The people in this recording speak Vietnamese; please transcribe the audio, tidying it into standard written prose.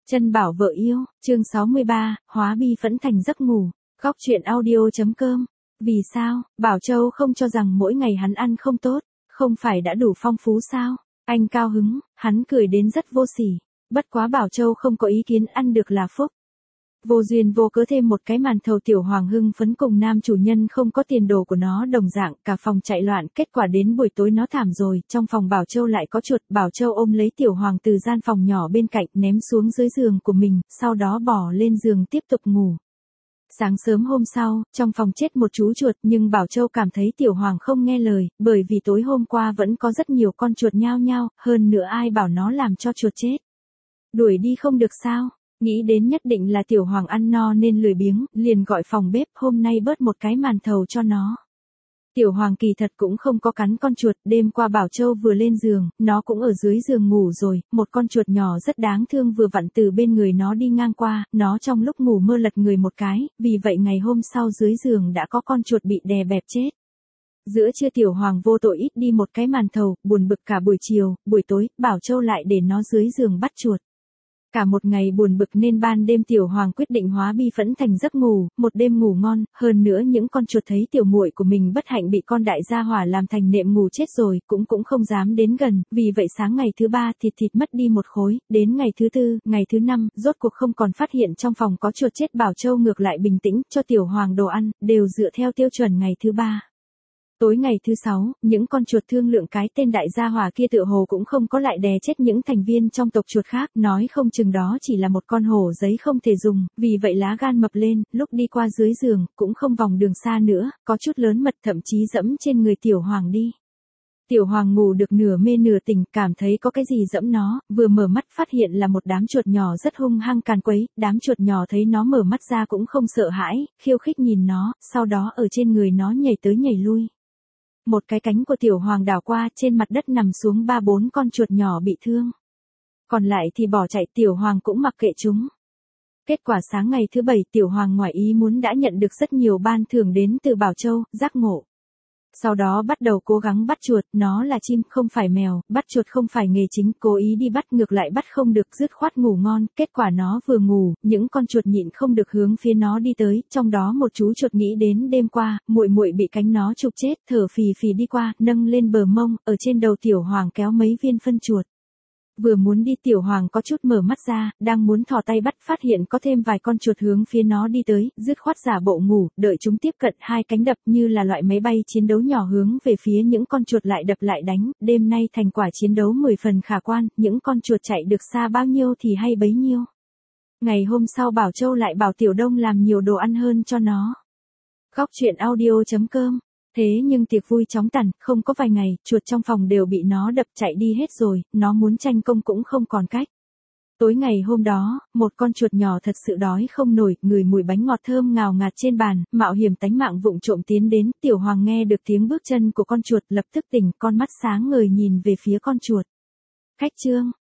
Chân bảo vợ yêu, chương 63, hóa bi phẫn thành giấc ngủ. Góc chuyện audio.com. Vì sao, Bảo Châu không cho rằng mỗi ngày hắn ăn không tốt, không phải đã đủ phong phú sao? Anh cao hứng, hắn cười đến rất vô sỉ. Bất quá Bảo Châu không có ý kiến, ăn được là phúc. Vô duyên vô cớ thêm một cái màn thầu. Tiểu Hoàng hưng phấn cùng nam chủ nhân không có tiền đồ của nó đồng dạng, cả phòng chạy loạn, kết quả đến buổi tối nó thảm rồi, trong phòng Bảo Châu lại có chuột. Bảo Châu ôm lấy Tiểu Hoàng từ gian phòng nhỏ bên cạnh ném xuống dưới giường của mình, sau đó bỏ lên giường tiếp tục ngủ. Sáng sớm hôm sau, trong phòng chết một chú chuột, nhưng Bảo Châu cảm thấy Tiểu Hoàng không nghe lời, bởi vì tối hôm qua vẫn có rất nhiều con chuột nhao nhao, hơn nữa ai bảo nó làm cho chuột chết. Đuổi đi không được sao? Nghĩ đến nhất định là Tiểu Hoàng ăn no nên lười biếng, liền gọi phòng bếp hôm nay bớt một cái màn thầu cho nó. Tiểu Hoàng kỳ thật cũng không có cắn con chuột, đêm qua Bảo Châu vừa lên giường, nó cũng ở dưới giường ngủ rồi, một con chuột nhỏ rất đáng thương vừa vặn từ bên người nó đi ngang qua, nó trong lúc ngủ mơ lật người một cái, vì vậy ngày hôm sau dưới giường đã có con chuột bị đè bẹp chết. Giữa trưa Tiểu Hoàng vô tội ít đi một cái màn thầu, buồn bực cả buổi chiều, buổi tối, Bảo Châu lại để nó dưới giường bắt chuột. Cả một ngày buồn bực nên ban đêm Tiểu Hoàng quyết định hóa bi phẫn thành giấc ngủ, một đêm ngủ ngon, hơn nữa những con chuột thấy tiểu muội của mình bất hạnh bị con đại gia hỏa làm thành nệm ngủ chết rồi, cũng không dám đến gần, vì vậy sáng ngày thứ ba thịt mất đi một khối, đến ngày thứ tư, ngày thứ năm, rốt cuộc không còn phát hiện trong phòng có chuột chết. Bảo Châu ngược lại bình tĩnh, cho Tiểu Hoàng đồ ăn, đều dựa theo tiêu chuẩn ngày thứ ba. Tối ngày thứ sáu, những con chuột thương lượng cái tên đại gia hỏa kia tựa hồ cũng không có lại đè chết những thành viên trong tộc chuột khác, nói không chừng đó chỉ là một con hổ giấy không thể dùng, vì vậy lá gan mập lên, lúc đi qua dưới giường, cũng không vòng đường xa nữa, có chút lớn mật thậm chí dẫm trên người Tiểu Hoàng đi. Tiểu Hoàng ngủ được nửa mê nửa tỉnh, cảm thấy có cái gì dẫm nó, vừa mở mắt phát hiện là một đám chuột nhỏ rất hung hăng càn quấy, đám chuột nhỏ thấy nó mở mắt ra cũng không sợ hãi, khiêu khích nhìn nó, sau đó ở trên người nó nhảy tới nhảy lui. Một cái cánh của Tiểu Hoàng đảo qua, trên mặt đất nằm xuống 3-4 con chuột nhỏ bị thương. Còn lại thì bỏ chạy, Tiểu Hoàng cũng mặc kệ chúng. Kết quả sáng ngày thứ bảy Tiểu Hoàng ngoài ý muốn đã nhận được rất nhiều ban thưởng đến từ Bảo Châu, giác ngộ. Sau đó bắt đầu cố gắng bắt chuột, nó là chim không phải mèo, bắt chuột không phải nghề chính, cố ý đi bắt ngược lại bắt không được, dứt khoát ngủ ngon, kết quả nó vừa ngủ, những con chuột nhịn không được hướng phía nó đi tới, trong đó một chú chuột nghĩ đến đêm qua, muội bị cánh nó chụp chết, thở phì phì đi qua, nâng lên bờ mông, ở trên đầu Tiểu Hoàng kéo mấy viên phân chuột. Vừa muốn đi Tiểu Hoàng có chút mở mắt ra, đang muốn thò tay bắt phát hiện có thêm vài con chuột hướng phía nó đi tới, dứt khoát giả bộ ngủ, đợi chúng tiếp cận hai cánh đập như là loại máy bay chiến đấu nhỏ hướng về phía những con chuột lại đập lại đánh, đêm nay thành quả chiến đấu 10 phần khả quan, những con chuột chạy được xa bao nhiêu thì hay bấy nhiêu. Ngày hôm sau Bảo Châu lại bảo Tiểu Đông làm nhiều đồ ăn hơn cho nó. Góc chuyện audio.com. Thế nhưng tiệc vui chóng tàn, không có vài ngày, chuột trong phòng đều bị nó đập chạy đi hết rồi, nó muốn tranh công cũng không còn cách. Tối ngày hôm đó, một con chuột nhỏ thật sự đói không nổi, ngửi mùi bánh ngọt thơm ngào ngạt trên bàn, mạo hiểm tánh mạng vụng trộm tiến đến, Tiểu Hoàng nghe được tiếng bước chân của con chuột lập tức tỉnh, con mắt sáng ngời nhìn về phía con chuột. Khách trương,